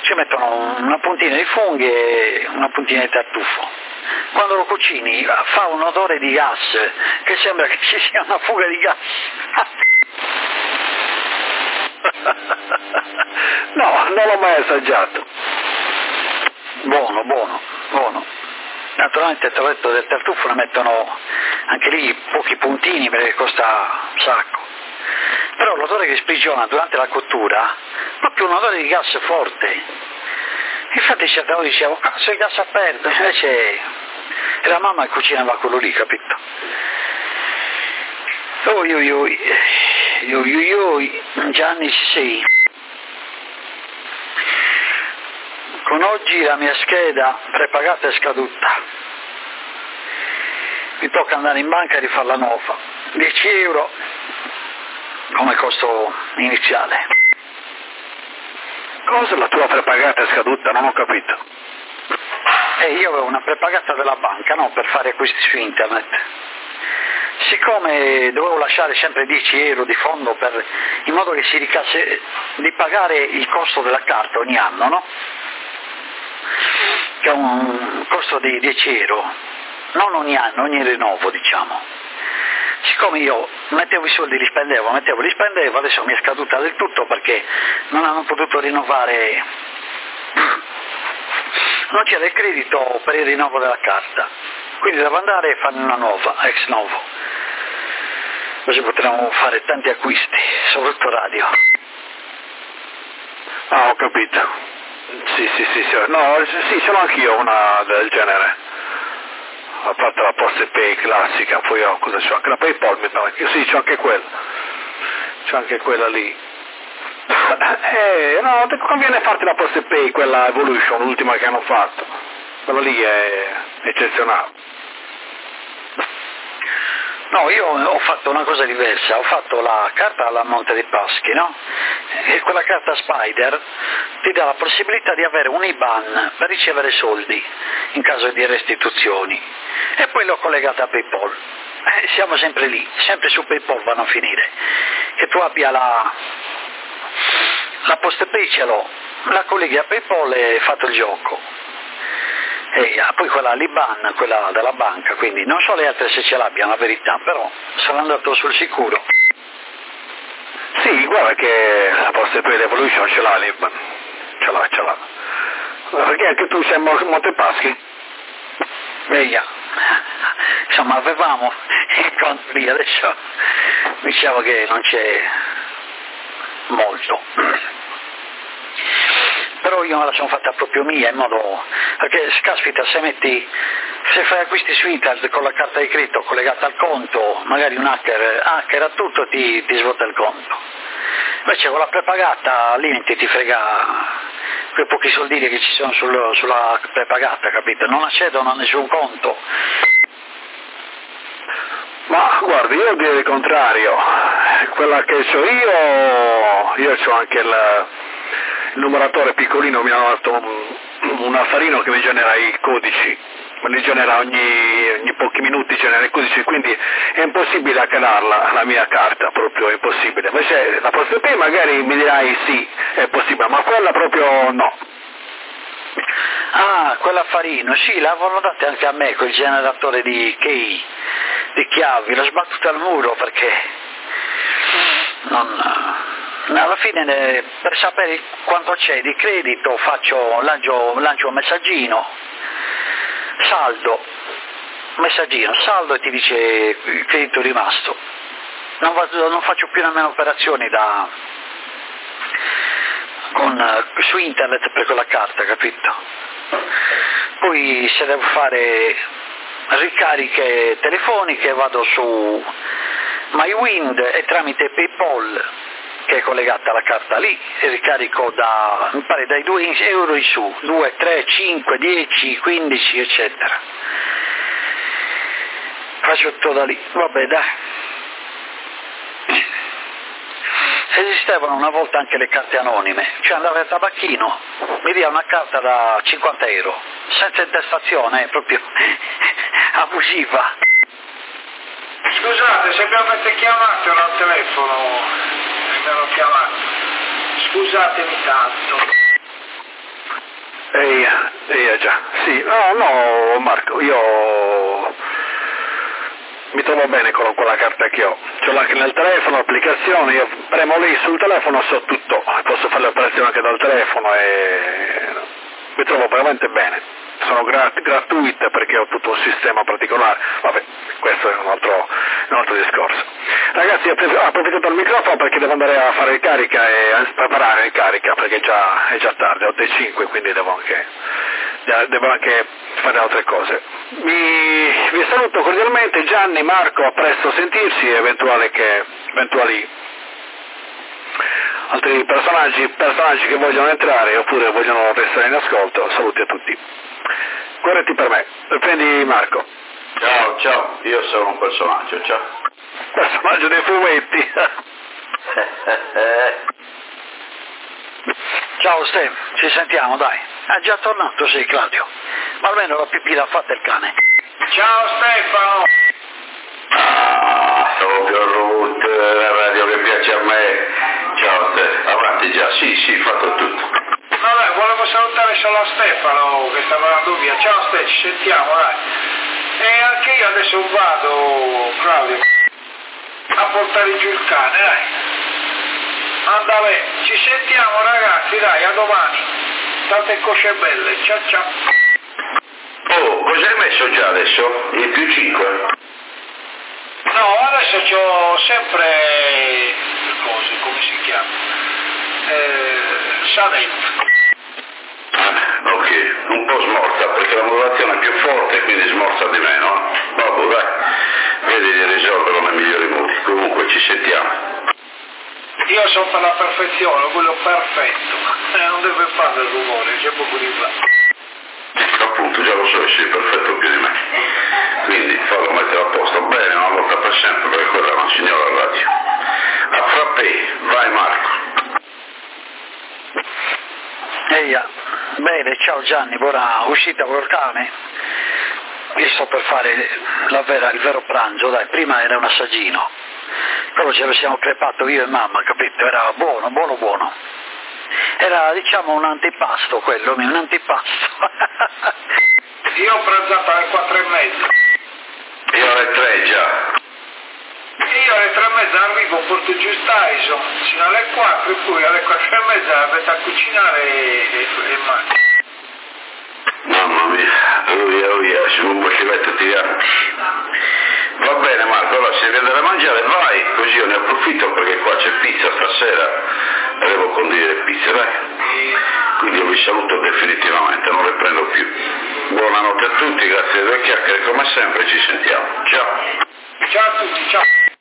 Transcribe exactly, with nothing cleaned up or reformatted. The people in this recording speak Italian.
ci mettono una puntina di funghi e una puntina di tartufo. Quando lo cucini fa un odore di gas, che sembra che ci sia una fuga di gas. No, non l'ho mai assaggiato. Buono, buono, buono. Naturalmente te l'ho detto, del tartufo ne mettono anche lì pochi puntini perché costa un sacco. Però l'odore che sprigiona durante la cottura è proprio un odore di gas forte. Infatti certe volte dicevo, cazzo il gas aperto, invece era mamma che cucinava quello lì, capito? Oi oi oi, oi oi oi, Gianni sì. Con oggi la mia scheda prepagata è scaduta. Mi tocca andare in banca e rifarla nuova. dieci euro come costo iniziale. Cosa la tua prepagata è scaduta? Non ho capito. E io avevo una prepagata della banca, no, per fare acquisti su internet. Siccome dovevo lasciare sempre dieci euro di fondo per, in modo che si ricasse di pagare il costo della carta ogni anno, no? Che è un costo di dieci euro, non ogni anno, ogni rinnovo, diciamo. Siccome io mettevo i soldi, li spendevo, mettevo, li spendevo, adesso mi è scaduta del tutto perché non hanno potuto rinnovare, non c'era il credito per il rinnovo della carta, quindi devo andare e farne una nuova, ex novo, così potremo fare tanti acquisti, soprattutto radio. Ah, ho capito. Sì, sì, sì, sì, no, sì, ce l'ho anch'io una del genere. A parte la PostePay classica, poi ho, cosa c'ho? Anche la PayPal, mi pare. Sì, c'ho anche quella. C'ho anche quella lì. Eh, no, conviene farti la PostePay, quella Evolution, l'ultima che hanno fatto. Quella lì è eccezionale. No, io ho fatto una cosa diversa, ho fatto la carta alla Monte dei Paschi, no? E quella carta Spider ti dà la possibilità di avere un I B A N per ricevere soldi in caso di restituzioni. E poi l'ho collegata a PayPal. Eh, siamo sempre lì, sempre su PayPal vanno a finire. Che tu abbia la, la PostePay ce l'ho, la colleghi a PayPal e hai fatto il gioco. E poi quella l'I B A N, quella della banca, quindi non so le altre se ce l'abbiano, la verità, però sono andato sul sicuro. Sì, guarda che la PostePay Evolution ce l'ha l'I B A N, ce l'ha, ce l'ha. Perché anche tu sei a Montepaschi? Via. Insomma, avevamo il conto lì, adesso diciamo che non c'è molto. Però io me la sono fatta proprio mia, in modo, perché caspita, se metti, se fai acquisti su internet con la carta di credito collegata al conto, magari un hacker hackera tutto e ti, ti svuota il conto. Invece con la prepagata lì ti frega quei pochi soldini che ci sono sul, sulla prepagata, capito? Non accedono a nessun conto. Ma guardi, io direi il contrario, quella che ho io, io ho anche il, il numeratore piccolino, mi hanno dato un, un affarino che mi genera i codici, me li genera ogni, ogni pochi minuti, genera i codici, quindi è impossibile hackerarla la mia carta, proprio impossibile. Invece la PostePay magari mi dirai sì, è possibile, ma quella proprio no. Ah, quell'affarino, sì, l'avevano dato anche a me, quel generatore di key, di chiavi, l'ho sbattuto al muro perché non, alla fine per sapere quanto c'è di credito faccio, lancio, lancio un messaggino, saldo, messaggino, saldo e ti dice il credito rimasto, non, vado, non faccio più nemmeno operazioni da, con, su internet per quella carta, capito? Poi se devo fare ricariche telefoniche vado su MyWind e tramite PayPal, che è collegata alla carta lì, e ricarico da, mi pare, dai due euro in su, due, tre, cinque, dieci, quindici, eccetera. Faccio tutto da lì, vabbè dai. Esistevano una volta anche le carte anonime, cioè andavo al tabacchino, mi dia una carta da cinquanta euro, senza intestazione, proprio abusiva. Scusate, se mi avete chiamato al telefono, mi hanno chiamato, scusatemi tanto. Eh già, sì, no, no Marco, io mi trovo bene con quella carta che ho, ce l'ho anche nel telefono, l'applicazione, io premo lì sul telefono, so tutto, posso fare le operazioni anche dal telefono e mi trovo veramente bene, sono grat- gratuite perché ho tutto un sistema particolare, vabbè, questo è un altro, un altro discorso. Ragazzi, ho approfittato del microfono perché devo andare a fare il carica e a preparare il carica perché già, è già tardi, otto e cinque, quindi devo anche, devo anche fare altre cose. Mi, vi saluto cordialmente, Gianni, Marco, a presto sentirsi, eventuale che, eventuali altri personaggi, personaggi che vogliono entrare oppure vogliono restare in ascolto, saluti a tutti. Corretti per me, prendi Marco. Ciao, ciao, io sono un personaggio, ciao. Personaggio dei fumetti. Ciao Ste, ci sentiamo dai. È già tornato, sei Claudio. Ma almeno la pipì l'ha fatta il cane. Ciao Stefano! Ah, proprio Ruth, la radio che piace a me. Ciao Ste, avanti già, sì, sì, fatto tutto. Vabbè, volevo salutare solo Stefano che stava andando via. Ciao Ste, ci sentiamo, dai. E anche io adesso vado, Claudio, a portare giù il cane, dai. Andale, ci sentiamo ragazzi, dai, a domani. Tante cosce belle, ciao ciao. Oh, cosa hai messo già adesso? Il più cinque? No, adesso c'ho sempre cose, come si chiama? Eh, Sadet. Ah, ok, un po' smorza perché la modulazione è più forte quindi smorza di meno. Vabbè, dai, vedi di risolverlo nei migliori modi. Comunque ci sentiamo. Io sono per la perfezione, quello perfetto. Eh, non deve fare il rumore, c'è poco di là. Appunto, già lo so che sei perfetto più di me. Quindi fallo mettere a posto bene, una volta per sempre, perché quella è una signora radio. A frappè, vai Marco. Eia, bene, ciao Gianni, buona uscita col cane. Io sto per fare la vera, il vero pranzo, dai, prima era un assaggino. Quello ce lo siamo crepato io e mamma, capito? Era buono, buono, buono. Era, diciamo, un antipasto quello, un antipasto. Io ho pranzato alle quattro e mezza. Io alle tre già. Io alle tre e mezza arrivo, porto giù Tyson, fino alle quattro e poi alle quattro e mezza la metto a cucinare e, e, e mangio. Mamma mia, oh yeah, oh yeah, su un po' ci metto tirante. Va bene Marco, allora se viene da mangiare vai, così io ne approfitto perché qua c'è pizza stasera e devo condividere pizza, dai. Quindi io vi saluto definitivamente, non le prendo più. Buonanotte a tutti, grazie delle chiacchiere come sempre, ci sentiamo. Ciao. Ciao a tutti, ciao.